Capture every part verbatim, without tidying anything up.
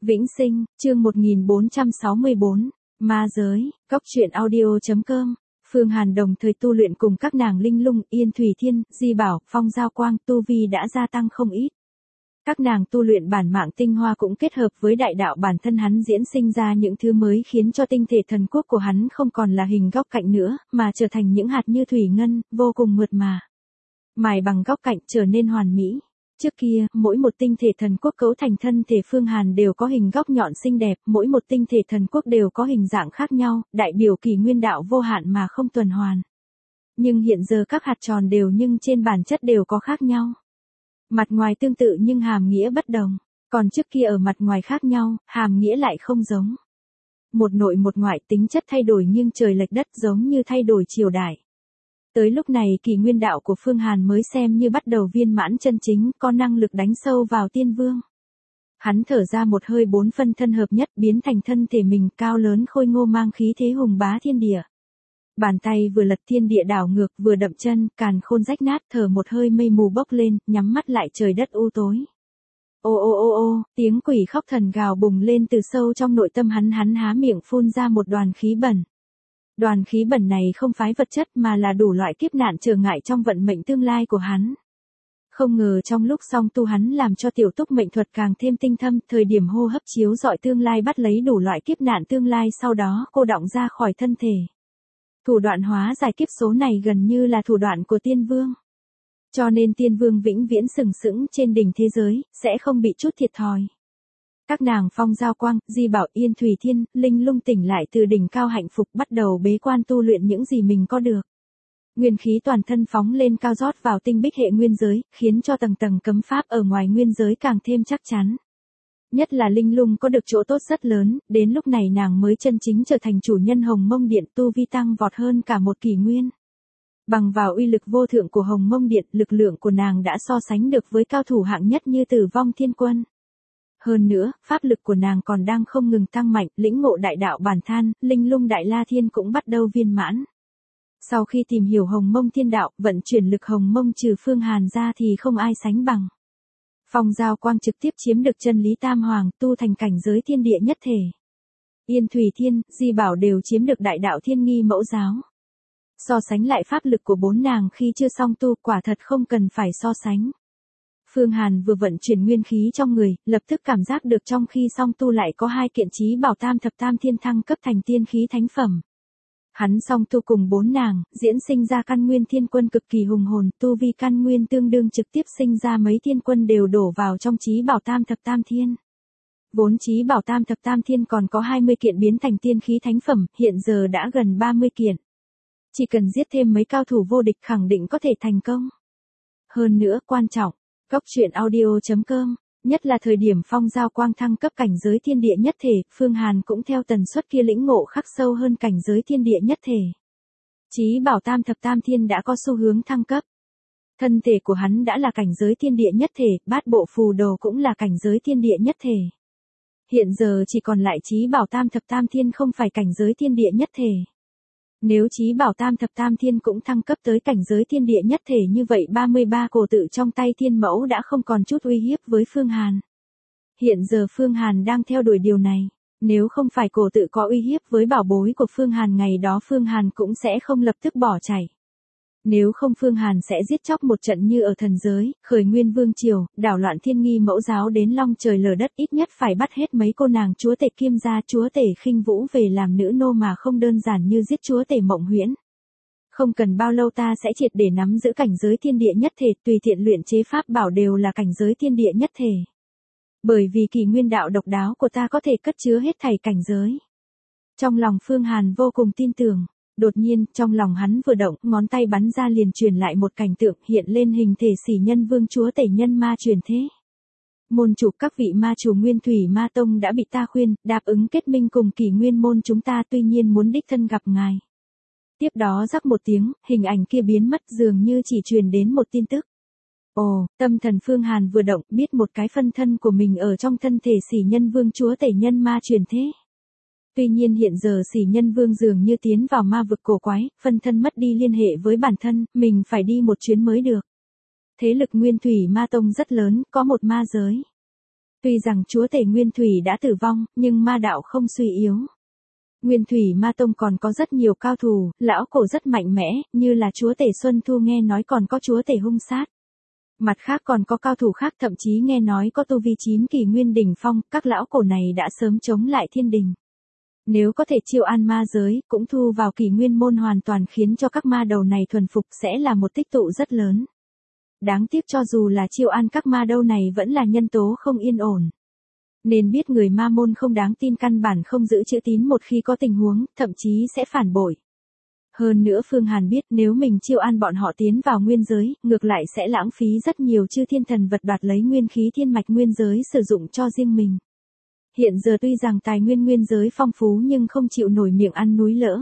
Vĩnh Sinh, chương một nghìn bốn trăm sáu mươi bốn, Ma Giới, Cóc Truyện Audio.com. Phương Hàn đồng thời tu luyện cùng các nàng Linh Lung, Yên Thủy Thiên, Di Bảo, Phong Giao Quang, tu vi đã gia tăng không ít. Các nàng tu luyện bản mạng tinh hoa cũng kết hợp với đại đạo bản thân hắn diễn sinh ra những thứ mới khiến cho tinh thể thần quốc của hắn không còn là hình góc cạnh nữa, mà trở thành những hạt như thủy ngân, vô cùng mượt mà. Mài bằng góc cạnh trở nên hoàn mỹ. Trước kia, mỗi một tinh thể thần quốc cấu thành thân thể Phương Hàn đều có hình góc nhọn xinh đẹp, mỗi một tinh thể thần quốc đều có hình dạng khác nhau, đại biểu kỳ nguyên đạo vô hạn mà không tuần hoàn. Nhưng hiện giờ các hạt tròn đều nhưng trên bản chất đều có khác nhau. Mặt ngoài tương tự nhưng hàm nghĩa bất đồng, còn trước kia ở mặt ngoài khác nhau, hàm nghĩa lại không giống. Một nội một ngoại tính chất thay đổi nhưng trời lệch đất giống như thay đổi triều đại. Tới lúc này kỳ nguyên đạo của Phương Hàn mới xem như bắt đầu viên mãn chân chính, có năng lực đánh sâu vào tiên vương. Hắn thở ra một hơi bốn phân thân hợp nhất biến thành thân thể mình cao lớn khôi ngô mang khí thế hùng bá thiên địa. Bàn tay vừa lật thiên địa đảo ngược vừa đậm chân, càn khôn rách nát thở một hơi mây mù bốc lên, nhắm mắt lại trời đất u tối. Ô ô ô ô, tiếng quỷ khóc thần gào bùng lên từ sâu trong nội tâm hắn hắn há miệng phun ra một đoàn khí bẩn. Đoàn khí bẩn này không phái vật chất mà là đủ loại kiếp nạn trở ngại trong vận mệnh tương lai của hắn. Không ngờ trong lúc song tu hắn làm cho tiểu túc mệnh thuật càng thêm tinh thâm, thời điểm hô hấp chiếu dọi tương lai bắt lấy đủ loại kiếp nạn tương lai sau đó cô đọng ra khỏi thân thể. Thủ đoạn hóa giải kiếp số này gần như là thủ đoạn của tiên vương. Cho nên tiên vương vĩnh viễn sừng sững trên đỉnh thế giới, sẽ không bị chút thiệt thòi. Các nàng Phong Giao Quang, Di Bảo, Yên Thủy Thiên, Linh Lung tỉnh lại từ đỉnh cao hạnh phúc bắt đầu bế quan tu luyện những gì mình có được. Nguyên khí toàn thân phóng lên cao rót vào tinh bích hệ nguyên giới, khiến cho tầng tầng cấm pháp ở ngoài nguyên giới càng thêm chắc chắn. Nhất là Linh Lung có được chỗ tốt rất lớn, đến lúc này nàng mới chân chính trở thành chủ nhân Hồng Mông Điện, tu vi tăng vọt hơn cả một kỷ nguyên. Bằng vào uy lực vô thượng của Hồng Mông Điện, lực lượng của nàng đã so sánh được với cao thủ hạng nhất như Tử Vong Thiên Quân. Hơn nữa, pháp lực của nàng còn đang không ngừng tăng mạnh, lĩnh ngộ đại đạo bản than, Linh Lung Đại La Thiên cũng bắt đầu viên mãn. Sau khi tìm hiểu Hồng Mông Thiên Đạo, vận chuyển lực Hồng Mông trừ Phương Hàn ra thì không ai sánh bằng. Phong Giao Quang trực tiếp chiếm được chân lý tam hoàng, tu thành cảnh giới thiên địa nhất thể. Yên Thủy Thiên, Di Bảo đều chiếm được đại đạo thiên nghi mẫu giáo. So sánh lại pháp lực của bốn nàng khi chưa song tu quả thật không cần phải so sánh. Phương Hàn vừa vận chuyển nguyên khí trong người, lập tức cảm giác được trong khi song tu lại có hai kiện chí bảo tam thập tam thiên thăng cấp thành tiên khí thánh phẩm. Hắn song tu cùng bốn nàng, diễn sinh ra căn nguyên thiên quân cực kỳ hùng hồn, tu vi căn nguyên tương đương trực tiếp sinh ra mấy thiên quân đều đổ vào trong chí bảo tam thập tam thiên. Vốn chí bảo tam thập tam thiên còn có hai mươi kiện biến thành tiên khí thánh phẩm, hiện giờ đã gần ba mươi kiện. Chỉ cần giết thêm mấy cao thủ vô địch khẳng định có thể thành công. Hơn nữa quan trọng, Cóc Truyện Audio.com, nhất là thời điểm Phong Giao Quang thăng cấp cảnh giới thiên địa nhất thể, Phương Hàn cũng theo tần suất kia lĩnh ngộ khắc sâu hơn cảnh giới thiên địa nhất thể. Chí bảo tam thập tam thiên đã có xu hướng thăng cấp. Thân thể của hắn đã là cảnh giới thiên địa nhất thể, bát bộ phù đồ cũng là cảnh giới thiên địa nhất thể. Hiện giờ chỉ còn lại chí bảo tam thập tam thiên không phải cảnh giới thiên địa nhất thể. Nếu chí bảo tam thập tam thiên cũng thăng cấp tới cảnh giới thiên địa nhất thể như vậy ba mươi ba cổ tự trong tay thiên mẫu đã không còn chút uy hiếp với Phương Hàn. Hiện giờ Phương Hàn đang theo đuổi điều này, nếu không phải cổ tự có uy hiếp với bảo bối của Phương Hàn ngày đó Phương Hàn cũng sẽ không lập tức bỏ chạy. Nếu không Phương Hàn sẽ giết chóc một trận như ở thần giới, khởi nguyên vương triều, đảo loạn thiên nghi mẫu giáo đến long trời lở đất, ít nhất phải bắt hết mấy cô nàng chúa tể Kiêm gia chúa tể Khinh Vũ về làm nữ nô mà không đơn giản như giết chúa tể Mộng Huyễn. Không cần bao lâu ta sẽ triệt để nắm giữ cảnh giới thiên địa nhất thể, tùy tiện luyện chế pháp bảo đều là cảnh giới thiên địa nhất thể. Bởi vì kỳ nguyên đạo độc đáo của ta có thể cất chứa hết thảy cảnh giới. Trong lòng Phương Hàn vô cùng tin tưởng. Đột nhiên, trong lòng hắn vừa động, ngón tay bắn ra liền truyền lại một cảnh tượng hiện lên hình thể Sỉ Nhân Vương chúa tể nhân ma truyền thế. Môn chủ các vị ma chủ Nguyên Thủy Ma Tông đã bị ta khuyên, đáp ứng kết minh cùng Kỷ Nguyên môn chúng ta tuy nhiên muốn đích thân gặp ngài. Tiếp đó rắc một tiếng, hình ảnh kia biến mất dường như chỉ truyền đến một tin tức. Ồ, tâm thần Phương Hàn vừa động biết một cái phân thân của mình ở trong thân thể Sỉ Nhân Vương chúa tể nhân ma truyền thế. Tuy nhiên hiện giờ Sỉ Nhân Vương dường như tiến vào ma vực cổ quái, phân thân mất đi liên hệ với bản thân, mình phải đi một chuyến mới được. Thế lực Nguyên Thủy Ma Tông rất lớn, có một ma giới. Tuy rằng chúa tể Nguyên Thủy đã tử vong, nhưng ma đạo không suy yếu. Nguyên Thủy Ma Tông còn có rất nhiều cao thủ, lão cổ rất mạnh mẽ, như là chúa tể Xuân Thu nghe nói còn có chúa tể Hung Sát. Mặt khác còn có cao thủ khác, thậm chí nghe nói có tu vi chín kỳ nguyên đỉnh phong, các lão cổ này đã sớm chống lại thiên đình. Nếu có thể chiêu an ma giới, cũng thu vào kỷ nguyên môn hoàn toàn khiến cho các ma đầu này thuần phục sẽ là một tích tụ rất lớn. Đáng tiếc cho dù là chiêu an các ma đầu này vẫn là nhân tố không yên ổn. Nên biết người ma môn không đáng tin, căn bản không giữ chữ tín, một khi có tình huống, thậm chí sẽ phản bội. Hơn nữa Phương Hàn biết nếu mình chiêu an bọn họ tiến vào nguyên giới, ngược lại sẽ lãng phí rất nhiều chư thiên thần vật, đoạt lấy nguyên khí thiên mạch nguyên giới sử dụng cho riêng mình. Hiện giờ tuy rằng tài nguyên nguyên giới phong phú nhưng không chịu nổi miệng ăn núi lỡ.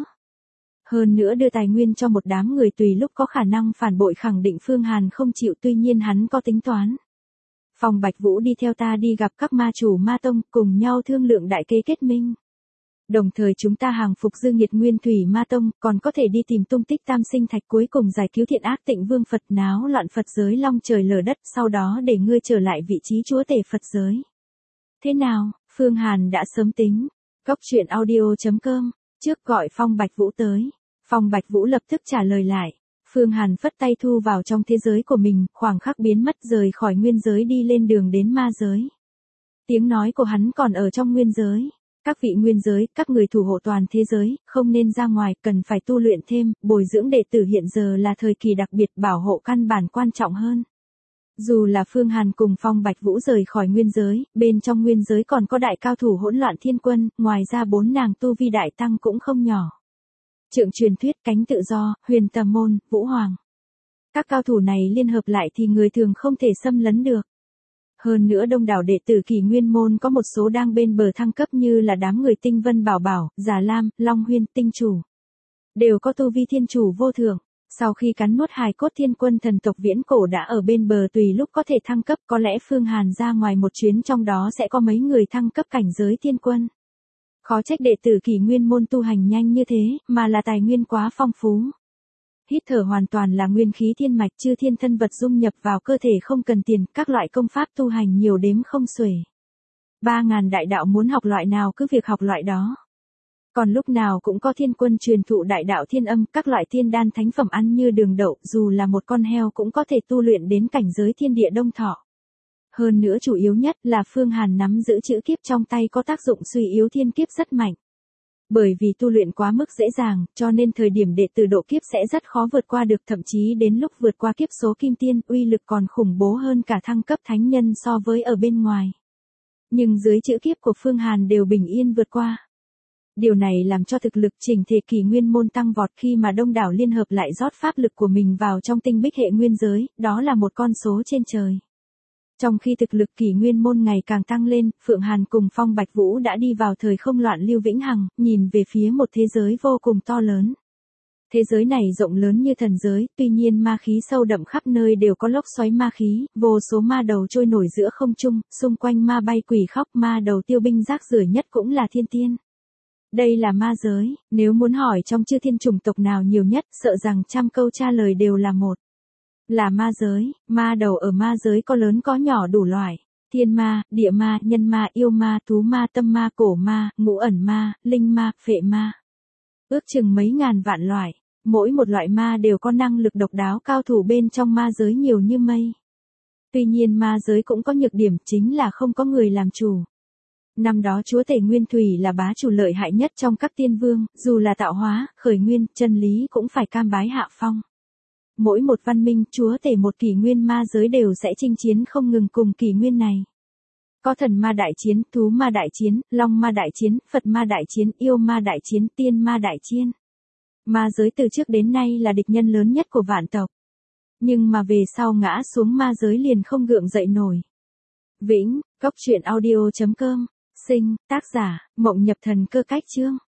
Hơn nữa đưa tài nguyên cho một đám người tùy lúc có khả năng phản bội, khẳng định Phương Hàn không chịu, tuy nhiên hắn có tính toán. Phong Bạch Vũ đi theo ta đi gặp các ma chủ ma tông, cùng nhau thương lượng đại kế kết minh. Đồng thời chúng ta hàng phục dư nghiệt Nguyên Thủy Ma Tông, còn có thể đi tìm tung tích tam sinh thạch, cuối cùng giải cứu thiện ác Tịnh Vương Phật, náo loạn Phật giới long trời lở đất, sau đó để ngươi trở lại vị trí chúa tể Phật giới. Thế nào, Phương Hàn đã sớm tính. Cốc truyện audio chấm com, trước gọi Phong Bạch Vũ tới. Phong Bạch Vũ lập tức trả lời lại. Phương Hàn phất tay thu vào trong thế giới của mình, khoảng khắc biến mất, rời khỏi nguyên giới đi lên đường đến ma giới. Tiếng nói của hắn còn ở trong nguyên giới. Các vị nguyên giới, các người thủ hộ toàn thế giới, không nên ra ngoài, cần phải tu luyện thêm, bồi dưỡng đệ tử, hiện giờ là thời kỳ đặc biệt, bảo hộ căn bản quan trọng hơn. Dù là Phương Hàn cùng Phong Bạch Vũ rời khỏi nguyên giới, bên trong nguyên giới còn có đại cao thủ hỗn loạn thiên quân, ngoài ra bốn nàng tu vi đại tăng cũng không nhỏ. Trượng truyền thuyết, cánh tự do, huyền tầm môn, vũ hoàng. Các cao thủ này liên hợp lại thì người thường không thể xâm lấn được. Hơn nữa đông đảo đệ tử kỳ nguyên môn có một số đang bên bờ thăng cấp, như là đám người Tinh Vân Bảo Bảo, Già Lam, Long Huyên, Tinh Chủ. Đều có tu vi thiên chủ vô thượng. Sau khi cắn nuốt hài cốt thiên quân thần tộc viễn cổ đã ở bên bờ, tùy lúc có thể thăng cấp, có lẽ Phương Hàn ra ngoài một chuyến trong đó sẽ có mấy người thăng cấp cảnh giới thiên quân. Khó trách đệ tử kỳ nguyên môn tu hành nhanh như thế, mà là tài nguyên quá phong phú. Hít thở hoàn toàn là nguyên khí thiên mạch, chư thiên thân vật dung nhập vào cơ thể không cần tiền, các loại công pháp tu hành nhiều đếm không xuể. Ba ngàn đại đạo muốn học loại nào cứ việc học loại đó. Còn lúc nào cũng có thiên quân truyền thụ đại đạo thiên âm, các loại thiên đan thánh phẩm ăn như đường đậu, dù là một con heo cũng có thể tu luyện đến cảnh giới thiên địa đông thọ. Hơn nữa chủ yếu nhất là Phương Hàn nắm giữ chữ kiếp trong tay có tác dụng suy yếu thiên kiếp rất mạnh. Bởi vì tu luyện quá mức dễ dàng, cho nên thời điểm đệ tử độ kiếp sẽ rất khó vượt qua được, thậm chí đến lúc vượt qua kiếp số kim tiên, uy lực còn khủng bố hơn cả thăng cấp thánh nhân so với ở bên ngoài. Nhưng dưới chữ kiếp của Phương Hàn đều bình yên vượt qua. Điều này làm cho thực lực chỉnh thể kỳ nguyên môn tăng vọt, khi mà đông đảo liên hợp lại rót pháp lực của mình vào trong tinh bích hệ nguyên giới, đó là một con số trên trời. Trong khi thực lực kỳ nguyên môn ngày càng tăng lên, Phượng Hàn cùng Phong Bạch Vũ đã đi vào thời không loạn lưu vĩnh hằng, nhìn về phía một thế giới vô cùng to lớn. Thế giới này rộng lớn như thần giới, tuy nhiên ma khí sâu đậm khắp nơi, đều có lốc xoáy ma khí, vô số ma đầu trôi nổi giữa không trung, xung quanh ma bay quỷ khóc, ma đầu tiêu binh rác rưởi nhất cũng là thiên tiên. Đây là ma giới, nếu muốn hỏi trong chư thiên chủng tộc nào nhiều nhất, sợ rằng trăm câu trả lời đều là một. Là ma giới. Ma đầu ở ma giới có lớn có nhỏ đủ loại. Thiên ma, địa ma, nhân ma, yêu ma, thú ma, tâm ma, cổ ma, ngũ ẩn ma, linh ma, phệ ma. Ước chừng mấy ngàn vạn loại. Mỗi một loại ma đều có năng lực độc đáo, cao thủ bên trong ma giới nhiều như mây. Tuy nhiên ma giới cũng có nhược điểm, chính là không có người làm chủ. Năm đó chúa tể Nguyên Thủy là bá chủ lợi hại nhất trong các tiên vương, dù là tạo hóa, khởi nguyên, chân lý cũng phải cam bái hạ phong. Mỗi một văn minh, chúa tể một kỷ nguyên ma giới đều sẽ chinh chiến không ngừng cùng kỷ nguyên này. Có thần ma đại chiến, thú ma đại chiến, long ma đại chiến, Phật ma đại chiến, yêu ma đại chiến, tiên ma đại chiến. Ma giới từ trước đến nay là địch nhân lớn nhất của vạn tộc. Nhưng mà về sau ngã xuống ma giới liền không gượng dậy nổi. Vĩnh, cốc truyện audio chấm com, sinh, tác giả, Mộng Nhập Thần Cơ Cách Chương.